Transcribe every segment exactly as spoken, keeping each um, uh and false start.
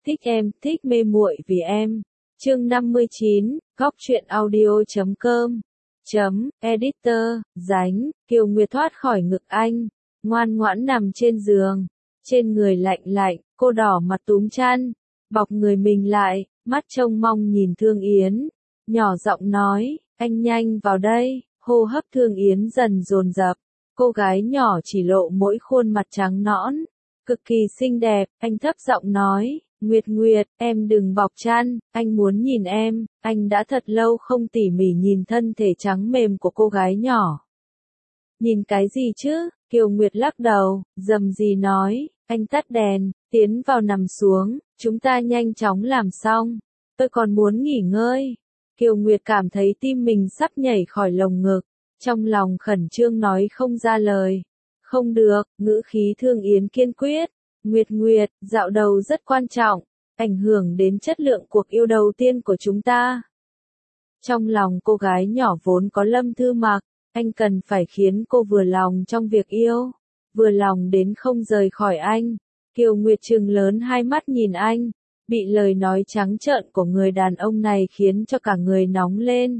Thích em, thích mê muội vì em. Chương năm mươi chín, góc truyện audio chấm com. Chấm, editor, dánh, Kiều Nguyệt thoát khỏi ngực anh, ngoan ngoãn nằm trên giường, trên người lạnh lạnh, cô đỏ mặt túm chăn, bọc người mình lại, mắt trông mong nhìn Thương Yến, nhỏ giọng nói, anh nhanh vào đây, hô hấp Thương Yến dần dồn dập, cô gái nhỏ chỉ lộ mỗi khuôn mặt trắng nõn, cực kỳ xinh đẹp, anh thấp giọng nói, Nguyệt Nguyệt, em đừng bọc chăn, anh muốn nhìn em, anh đã thật lâu không tỉ mỉ nhìn thân thể trắng mềm của cô gái nhỏ. Nhìn cái gì chứ, Kiều Nguyệt lắc đầu, dầm gì nói, anh tắt đèn, tiến vào nằm xuống, chúng ta nhanh chóng làm xong, tôi còn muốn nghỉ ngơi. Kiều Nguyệt cảm thấy tim mình sắp nhảy khỏi lồng ngực, trong lòng khẩn trương nói không ra lời. Không được, ngữ khí Thương Yến kiên quyết. Nguyệt Nguyệt, dạo đầu rất quan trọng, ảnh hưởng đến chất lượng cuộc yêu đầu tiên của chúng ta. Trong lòng cô gái nhỏ vốn có Lâm Thư Mặc, anh cần phải khiến cô vừa lòng trong việc yêu, vừa lòng đến không rời khỏi anh. Kiều Nguyệt trừng lớn hai mắt nhìn anh, bị lời nói trắng trợn của người đàn ông này khiến cho cả người nóng lên.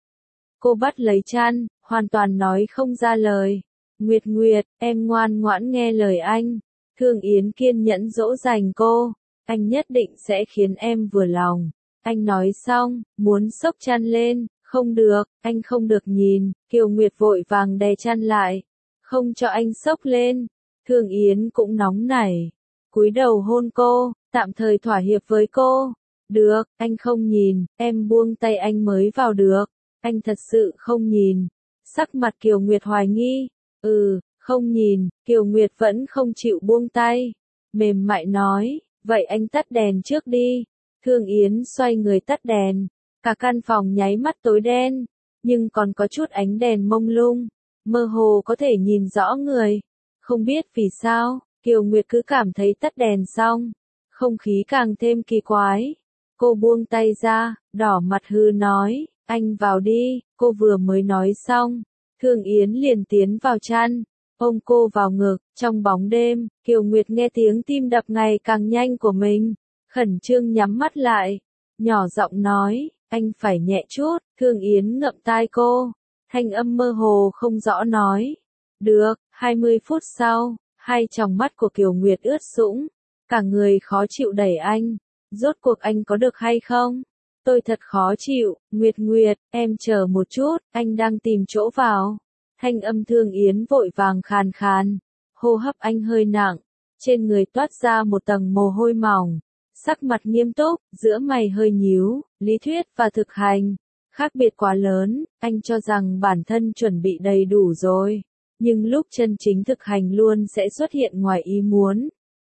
Cô bắt lấy chăn, hoàn toàn nói không ra lời. Nguyệt Nguyệt, em ngoan ngoãn nghe lời anh. Thương Yến kiên nhẫn dỗ dành cô, anh nhất định sẽ khiến em vừa lòng. Anh nói xong, muốn xốc chăn lên, không được, anh không được nhìn, Kiều Nguyệt vội vàng đè chăn lại, không cho anh xốc lên. Thương Yến cũng nóng nảy, cúi đầu hôn cô, tạm thời thỏa hiệp với cô. Được, anh không nhìn, em buông tay anh mới vào được, anh thật sự không nhìn. Sắc mặt Kiều Nguyệt hoài nghi, ừ. Không nhìn, Kiều Nguyệt vẫn không chịu buông tay. Mềm mại nói, vậy anh tắt đèn trước đi. Thương Yến xoay người tắt đèn. Cả căn phòng nháy mắt tối đen, nhưng còn có chút ánh đèn mông lung. Mơ hồ có thể nhìn rõ người. Không biết vì sao, Kiều Nguyệt cứ cảm thấy tắt đèn xong, không khí càng thêm kỳ quái. Cô buông tay ra, đỏ mặt hư nói, anh vào đi. Cô vừa mới nói xong, Thương Yến liền tiến vào chăn, ôm cô vào ngực. Trong bóng đêm, Kiều Nguyệt nghe tiếng tim đập ngày càng nhanh của mình, khẩn trương nhắm mắt lại, nhỏ giọng nói, anh phải nhẹ chút. Thương Yến ngậm tai cô, thanh âm mơ hồ không rõ nói, được. Hai mươi phút sau, hai tròng mắt của Kiều Nguyệt ướt sũng, cả người khó chịu đẩy anh, rốt cuộc anh có được hay không? Tôi thật khó chịu. Nguyệt Nguyệt, em chờ một chút, anh đang tìm chỗ vào. Thanh âm Thương Yến vội vàng khàn khàn, hô hấp anh hơi nặng, trên người toát ra một tầng mồ hôi mỏng, sắc mặt nghiêm túc, giữa mày hơi nhíu, lý thuyết và thực hành, khác biệt quá lớn. Anh cho rằng bản thân chuẩn bị đầy đủ rồi, nhưng lúc chân chính thực hành luôn sẽ xuất hiện ngoài ý muốn.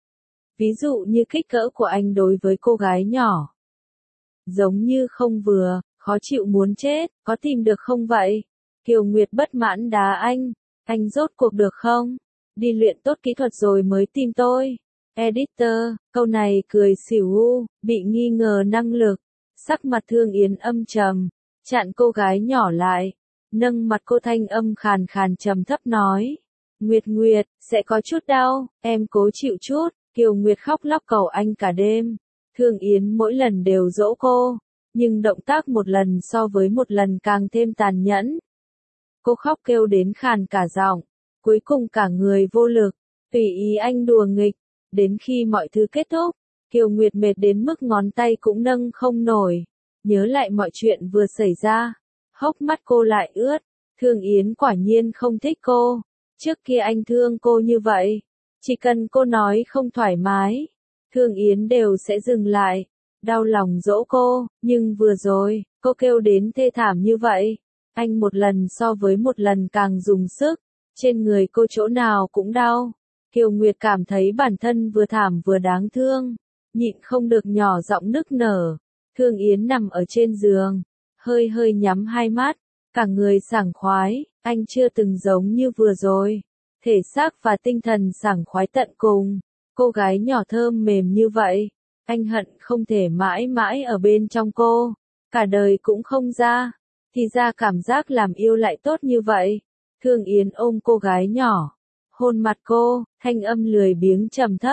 Ví dụ như kích cỡ của anh đối với cô gái nhỏ, giống như không vừa, khó chịu muốn chết, có tìm được không vậy? Kiều Nguyệt bất mãn đá anh, anh rốt cuộc được không? Đi luyện tốt kỹ thuật rồi mới tìm tôi. Editor, câu này cười xỉu u, bị nghi ngờ năng lực. Sắc mặt Thương Yến âm trầm, chặn cô gái nhỏ lại, nâng mặt cô thanh âm khàn khàn trầm thấp nói. Nguyệt Nguyệt, sẽ có chút đau, em cố chịu chút. Kiều Nguyệt khóc lóc cầu anh cả đêm. Thương Yến mỗi lần đều dỗ cô, nhưng động tác một lần so với một lần càng thêm tàn nhẫn. Cô khóc kêu đến khàn cả giọng, cuối cùng cả người vô lực, tùy ý anh đùa nghịch, đến khi mọi thứ kết thúc, Kiều Nguyệt mệt đến mức ngón tay cũng nâng không nổi, nhớ lại mọi chuyện vừa xảy ra, hốc mắt cô lại ướt. Thương Yến quả nhiên không thích cô, trước kia anh thương cô như vậy, chỉ cần cô nói không thoải mái, Thương Yến đều sẽ dừng lại, đau lòng dỗ cô, nhưng vừa rồi, cô kêu đến thê thảm như vậy. Anh một lần so với một lần càng dùng sức, trên người cô chỗ nào cũng đau. Kiều Nguyệt cảm thấy bản thân vừa thảm vừa đáng thương, nhịn không được nhỏ giọng nức nở. Thương Yến nằm ở trên giường, hơi hơi nhắm hai mắt, cả người sảng khoái, anh chưa từng giống như vừa rồi, thể xác và tinh thần sảng khoái tận cùng. Cô gái nhỏ thơm mềm như vậy, anh hận không thể mãi mãi ở bên trong cô, cả đời cũng không ra. Thì ra cảm giác làm yêu lại tốt như vậy. Thương Yến ôm cô gái nhỏ, hôn mặt cô, thanh âm lười biếng trầm thấp,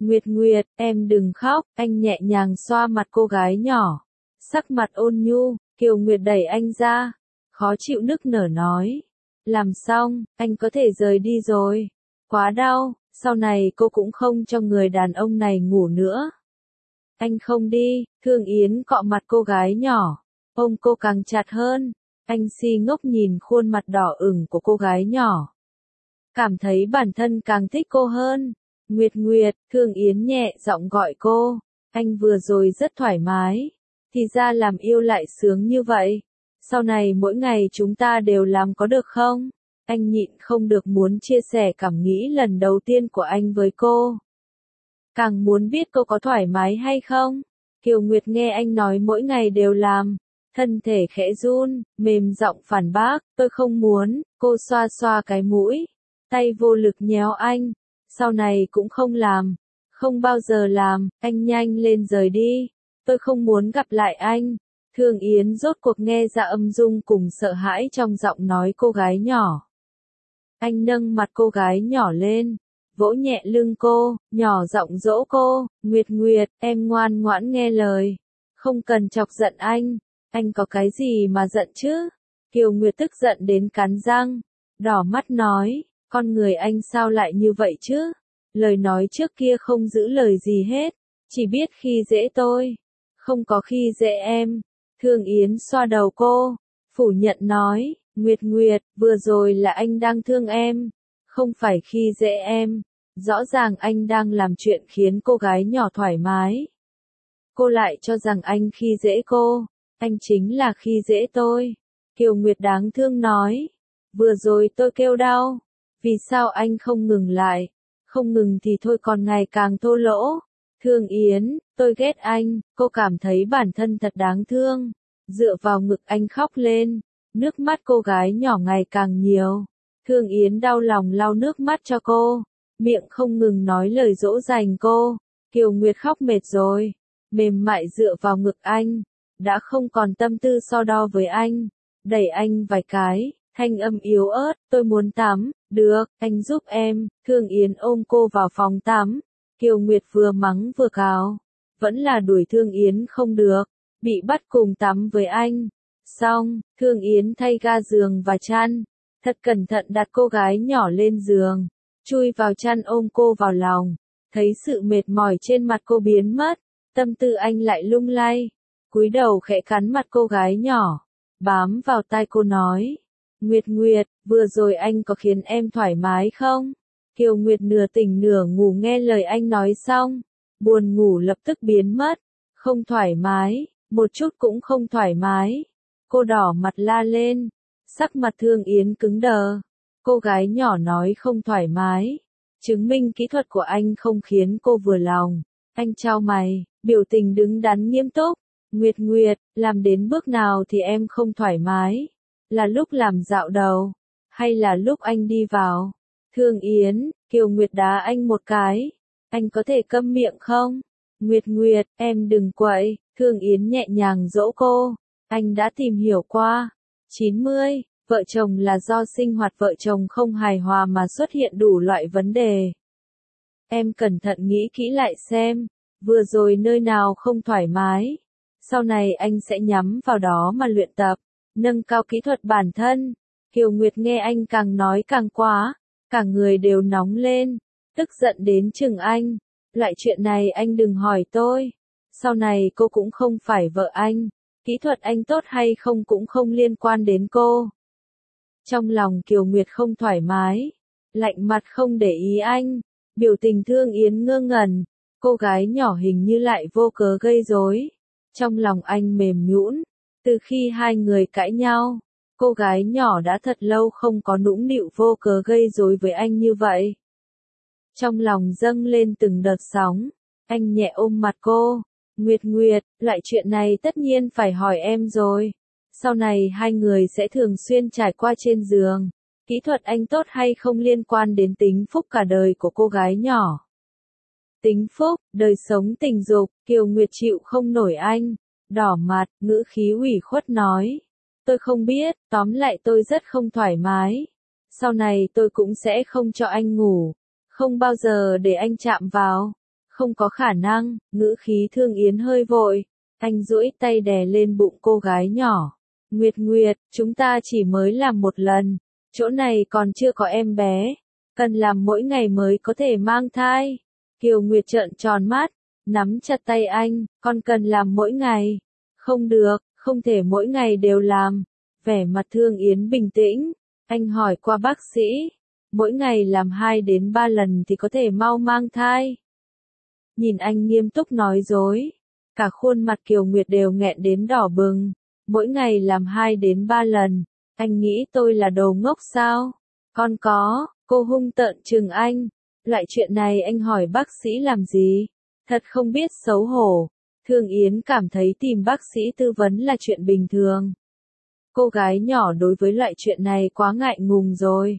Nguyệt Nguyệt, em đừng khóc, anh nhẹ nhàng xoa mặt cô gái nhỏ. Sắc mặt ôn nhu, Kiều Nguyệt đẩy anh ra, khó chịu nức nở nói. Làm xong, anh có thể rời đi rồi. Quá đau, sau này cô cũng không cho người đàn ông này ngủ nữa. Anh không đi, Thương Yến cọ mặt cô gái nhỏ, ôm cô càng chặt hơn. Anh si ngốc nhìn khuôn mặt đỏ ửng của cô gái nhỏ. Cảm thấy bản thân càng thích cô hơn. Nguyệt Nguyệt, Thương Yến nhẹ giọng gọi cô. Anh vừa rồi rất thoải mái. Thì ra làm yêu lại sướng như vậy. Sau này mỗi ngày chúng ta đều làm có được không? Anh nhịn không được muốn chia sẻ cảm nghĩ lần đầu tiên của anh với cô. Càng muốn biết cô có thoải mái hay không? Kiều Nguyệt nghe anh nói mỗi ngày đều làm. Thân thể khẽ run, mềm giọng phản bác, tôi không muốn. Cô xoa xoa cái mũi. Tay vô lực nhéo anh. Sau này cũng không làm. Không bao giờ làm, anh nhanh lên rời đi. Tôi không muốn gặp lại anh. Thương Yến rốt cuộc nghe ra âm dung cùng sợ hãi trong giọng nói cô gái nhỏ. Anh nâng mặt cô gái nhỏ lên, vỗ nhẹ lưng cô, nhỏ giọng dỗ cô, Nguyệt Nguyệt, em ngoan ngoãn nghe lời. Không cần chọc giận anh, anh có cái gì mà giận chứ? Kiều Nguyệt tức giận đến cắn răng, đỏ mắt nói, con người anh sao lại như vậy chứ? Lời nói trước kia không giữ lời gì hết, chỉ biết khi dễ tôi, không có khi dễ em. Thương Yến xoa đầu cô, phủ nhận nói, Nguyệt Nguyệt, vừa rồi là anh đang thương em, không phải khi dễ em. Rõ ràng anh đang làm chuyện khiến cô gái nhỏ thoải mái. Cô lại cho rằng anh khi dễ cô, anh chính là khi dễ tôi. Kiều Nguyệt đáng thương nói, vừa rồi tôi kêu đau, vì sao anh không ngừng lại, không ngừng thì thôi còn ngày càng thô lỗ. Thương Yến, tôi ghét anh, cô cảm thấy bản thân thật đáng thương. Dựa vào ngực anh khóc lên, nước mắt cô gái nhỏ ngày càng nhiều. Thương Yến đau lòng lau nước mắt cho cô, miệng không ngừng nói lời dỗ dành cô. Kiều Nguyệt khóc mệt rồi, mềm mại dựa vào ngực anh, đã không còn tâm tư so đo với anh, đẩy anh vài cái, thanh âm yếu ớt, tôi muốn tắm, được, anh giúp em. Thương Yến ôm cô vào phòng tắm, Kiều Nguyệt vừa mắng vừa cào, vẫn là đuổi Thương Yến không được, bị bắt cùng tắm với anh. Xong, Thương Yến thay ga giường và chăn, thật cẩn thận đặt cô gái nhỏ lên giường, chui vào chăn ôm cô vào lòng, thấy sự mệt mỏi trên mặt cô biến mất, tâm tư anh lại lung lay, cúi đầu khẽ cắn mặt cô gái nhỏ, bám vào tai cô nói, Nguyệt Nguyệt, vừa rồi anh có khiến em thoải mái không? Kiều Nguyệt nửa tỉnh nửa ngủ nghe lời anh nói xong, buồn ngủ lập tức biến mất, không thoải mái, một chút cũng không thoải mái. Cô đỏ mặt la lên, sắc mặt Thương Yến cứng đờ. Cô gái nhỏ nói không thoải mái, chứng minh kỹ thuật của anh không khiến cô vừa lòng. Anh chau mày, biểu tình đứng đắn nghiêm túc. Nguyệt Nguyệt, làm đến bước nào thì em không thoải mái? Là lúc làm dạo đầu, hay là lúc anh đi vào? Thương Yến, Kiều Nguyệt đá anh một cái. Anh có thể câm miệng không? Nguyệt Nguyệt, em đừng quậy. Thương Yến nhẹ nhàng dỗ cô. Anh đã tìm hiểu qua. chín mươi, vợ chồng là do sinh hoạt vợ chồng không hài hòa mà xuất hiện đủ loại vấn đề. Em cẩn thận nghĩ kỹ lại xem, vừa rồi nơi nào không thoải mái. Sau này anh sẽ nhắm vào đó mà luyện tập, nâng cao kỹ thuật bản thân. Kiều Nguyệt nghe anh càng nói càng quá, cả người đều nóng lên, tức giận đến chừng anh. Loại chuyện này anh đừng hỏi tôi. Sau này cô cũng không phải vợ anh. Kỹ thuật anh tốt hay không cũng không liên quan đến cô. Trong lòng Kiều Nguyệt không thoải mái, lạnh mặt không để ý anh, biểu tình Thương Yến ngơ ngẩn, cô gái nhỏ hình như lại vô cớ gây rối. Trong lòng anh mềm nhũn, từ khi hai người cãi nhau, cô gái nhỏ đã thật lâu không có nũng nịu vô cớ gây rối với anh như vậy. Trong lòng dâng lên từng đợt sóng, anh nhẹ ôm mặt cô. Nguyệt Nguyệt, loại chuyện này tất nhiên phải hỏi em rồi. Sau này hai người sẽ thường xuyên trải qua trên giường. Kỹ thuật anh tốt hay không liên quan đến tính phúc cả đời của cô gái nhỏ. Tính phúc, đời sống tình dục, Kiều Nguyệt chịu không nổi anh. Đỏ mặt, ngữ khí ủy khuất nói. Tôi không biết, tóm lại tôi rất không thoải mái. Sau này tôi cũng sẽ không cho anh ngủ. Không bao giờ để anh chạm vào. Không có khả năng, ngữ khí Thương Yến hơi vội. Anh duỗi tay đè lên bụng cô gái nhỏ. Nguyệt Nguyệt, chúng ta chỉ mới làm một lần. Chỗ này còn chưa có em bé. Cần làm mỗi ngày mới có thể mang thai. Kiều Nguyệt trợn tròn mắt, nắm chặt tay anh, con cần làm mỗi ngày. Không được, không thể mỗi ngày đều làm. Vẻ mặt Thương Yến bình tĩnh. Anh hỏi qua bác sĩ. Mỗi ngày làm hai đến ba lần thì có thể mau mang thai. Nhìn anh nghiêm túc nói dối. Cả khuôn mặt Kiều Nguyệt đều nghẹn đến đỏ bừng. Mỗi ngày làm hai đến ba lần. Anh nghĩ tôi là đồ ngốc sao? Con có, cô hung tợn trừng anh. Loại chuyện này anh hỏi bác sĩ làm gì? Thật không biết xấu hổ. Thương Yến cảm thấy tìm bác sĩ tư vấn là chuyện bình thường. Cô gái nhỏ đối với loại chuyện này quá ngại ngùng rồi.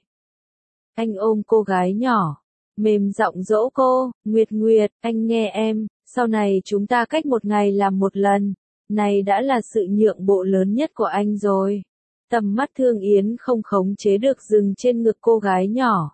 Anh ôm cô gái nhỏ, mềm giọng dỗ cô, Nguyệt Nguyệt, anh nghe em, sau này chúng ta cách một ngày làm một lần. Này đã là sự nhượng bộ lớn nhất của anh rồi. Tầm mắt Thương Yến không khống chế được dừng trên ngực cô gái nhỏ.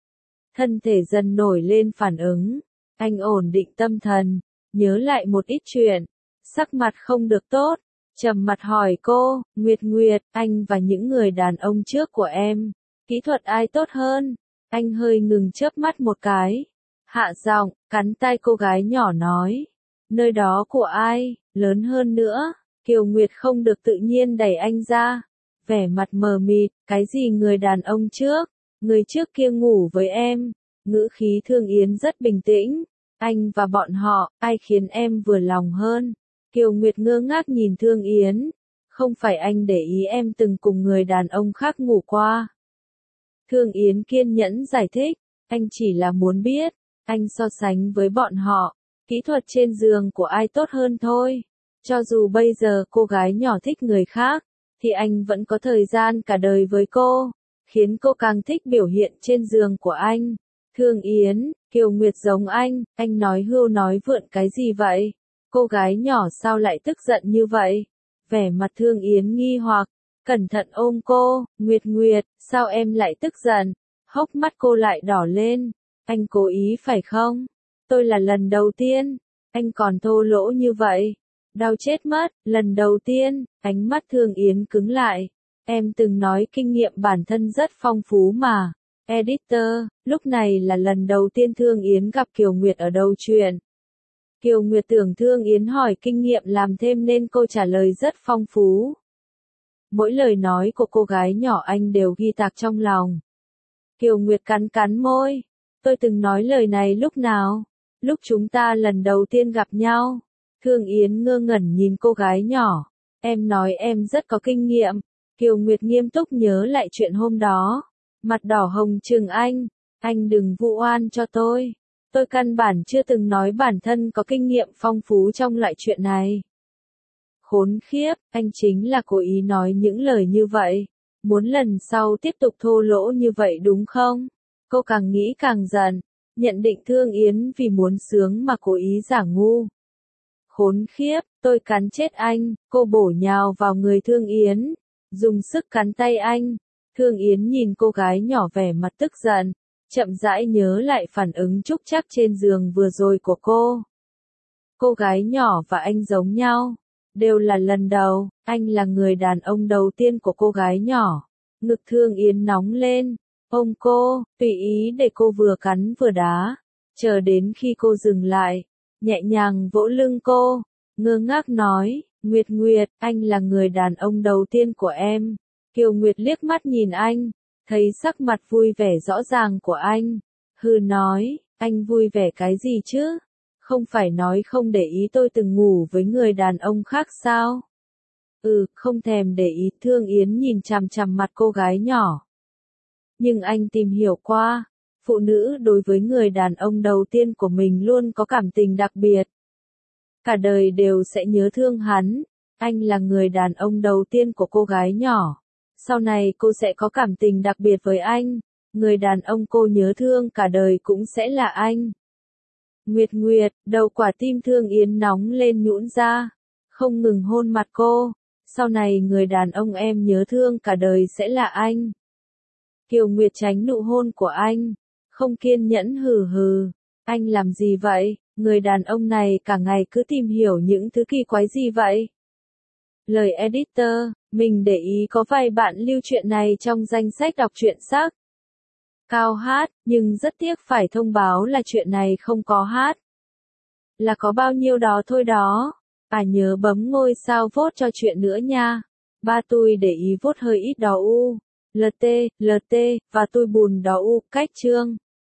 Thân thể dần nổi lên phản ứng. Anh ổn định tâm thần, nhớ lại một ít chuyện. Sắc mặt không được tốt, trầm mặt hỏi cô, Nguyệt Nguyệt, anh và những người đàn ông trước của em, kỹ thuật ai tốt hơn? Anh hơi ngừng chớp mắt một cái. Hạ giọng, cắn tay cô gái nhỏ nói. Nơi đó của ai, lớn hơn nữa. Kiều Nguyệt không được tự nhiên đẩy anh ra. Vẻ mặt mờ mịt, cái gì người đàn ông trước? Người trước kia ngủ với em. Ngữ khí Thương Yến rất bình tĩnh. Anh và bọn họ, ai khiến em vừa lòng hơn? Kiều Nguyệt ngơ ngác nhìn Thương Yến. Không phải anh để ý em từng cùng người đàn ông khác ngủ qua. Thương Yến kiên nhẫn giải thích. Anh chỉ là muốn biết. Anh so sánh với bọn họ. Kỹ thuật trên giường của ai tốt hơn thôi. Cho dù bây giờ cô gái nhỏ thích người khác, thì anh vẫn có thời gian cả đời với cô, khiến cô càng thích biểu hiện trên giường của anh. Thương Yến, Kiều Nguyệt giống anh, anh nói hưu nói vượn cái gì vậy? Cô gái nhỏ sao lại tức giận như vậy? Vẻ mặt Thương Yến nghi hoặc, cẩn thận ôm cô, Nguyệt Nguyệt, sao em lại tức giận? Hốc mắt cô lại đỏ lên, anh cố ý phải không? Tôi là lần đầu tiên, anh còn thô lỗ như vậy. Đau chết mất, lần đầu tiên, ánh mắt Thương Yến cứng lại. Em từng nói kinh nghiệm bản thân rất phong phú mà. Editor, lúc này là lần đầu tiên Thương Yến gặp Kiều Nguyệt ở đầu truyện. Kiều Nguyệt tưởng Thương Yến hỏi kinh nghiệm làm thêm nên cô trả lời rất phong phú. Mỗi lời nói của cô gái nhỏ anh đều ghi tạc trong lòng. Kiều Nguyệt cắn cắn môi. Tôi từng nói lời này lúc nào? Lúc chúng ta lần đầu tiên gặp nhau. Thương Yến ngơ ngẩn nhìn cô gái nhỏ. Em nói em rất có kinh nghiệm. Kiều Nguyệt nghiêm túc nhớ lại chuyện hôm đó. Mặt đỏ hồng trừng anh. Anh đừng vu oan cho tôi. Tôi căn bản chưa từng nói bản thân có kinh nghiệm phong phú trong loại chuyện này. Khốn khiếp, anh chính là cố ý nói những lời như vậy. Muốn lần sau tiếp tục thô lỗ như vậy đúng không? Cô càng nghĩ càng giận. Nhận định Thương Yến vì muốn sướng mà cố ý giả ngu. Khốn khiếp, tôi cắn chết anh, cô bổ nhào vào người Thương Yến, dùng sức cắn tay anh. Thương Yến nhìn cô gái nhỏ vẻ mặt tức giận, chậm rãi nhớ lại phản ứng trúc trắc trên giường vừa rồi của cô. Cô gái nhỏ và anh giống nhau, đều là lần đầu, anh là người đàn ông đầu tiên của cô gái nhỏ. Ngực Thương Yến nóng lên, ôm cô, tùy ý để cô vừa cắn vừa đá, chờ đến khi cô dừng lại. Nhẹ nhàng vỗ lưng cô, ngơ ngác nói, Nguyệt Nguyệt, anh là người đàn ông đầu tiên của em. Kiều Nguyệt liếc mắt nhìn anh, thấy sắc mặt vui vẻ rõ ràng của anh. Hừ nói, anh vui vẻ cái gì chứ? Không phải nói không để ý tôi từng ngủ với người đàn ông khác sao? Ừ, không thèm để ý. Thương Yến nhìn chằm chằm mặt cô gái nhỏ. Nhưng anh tìm hiểu qua. Phụ nữ đối với người đàn ông đầu tiên của mình luôn có cảm tình đặc biệt. Cả đời đều sẽ nhớ thương hắn. Anh là người đàn ông đầu tiên của cô gái nhỏ. Sau này cô sẽ có cảm tình đặc biệt với anh. Người đàn ông cô nhớ thương cả đời cũng sẽ là anh. Nguyệt Nguyệt, đầu quả tim Thương Yến nóng lên nhũn ra. Không ngừng hôn mặt cô. Sau này người đàn ông em nhớ thương cả đời sẽ là anh. Kiều Nguyệt tránh nụ hôn của anh. Không kiên nhẫn hừ hừ. Anh làm gì vậy? Người đàn ông này cả ngày cứ tìm hiểu những thứ kỳ quái gì vậy? Lời editor, mình để ý có vài bạn lưu truyện này trong danh sách đọc truyện sắc. Cao hát, nhưng rất tiếc phải thông báo là chuyện này không có hát. Là có bao nhiêu đó thôi đó. À nhớ bấm ngôi sao vote cho chuyện nữa nha. Ba tôi để ý vote hơi ít đó u. lờ tê, lờ tê, và tôi bùn đó u, cách chương.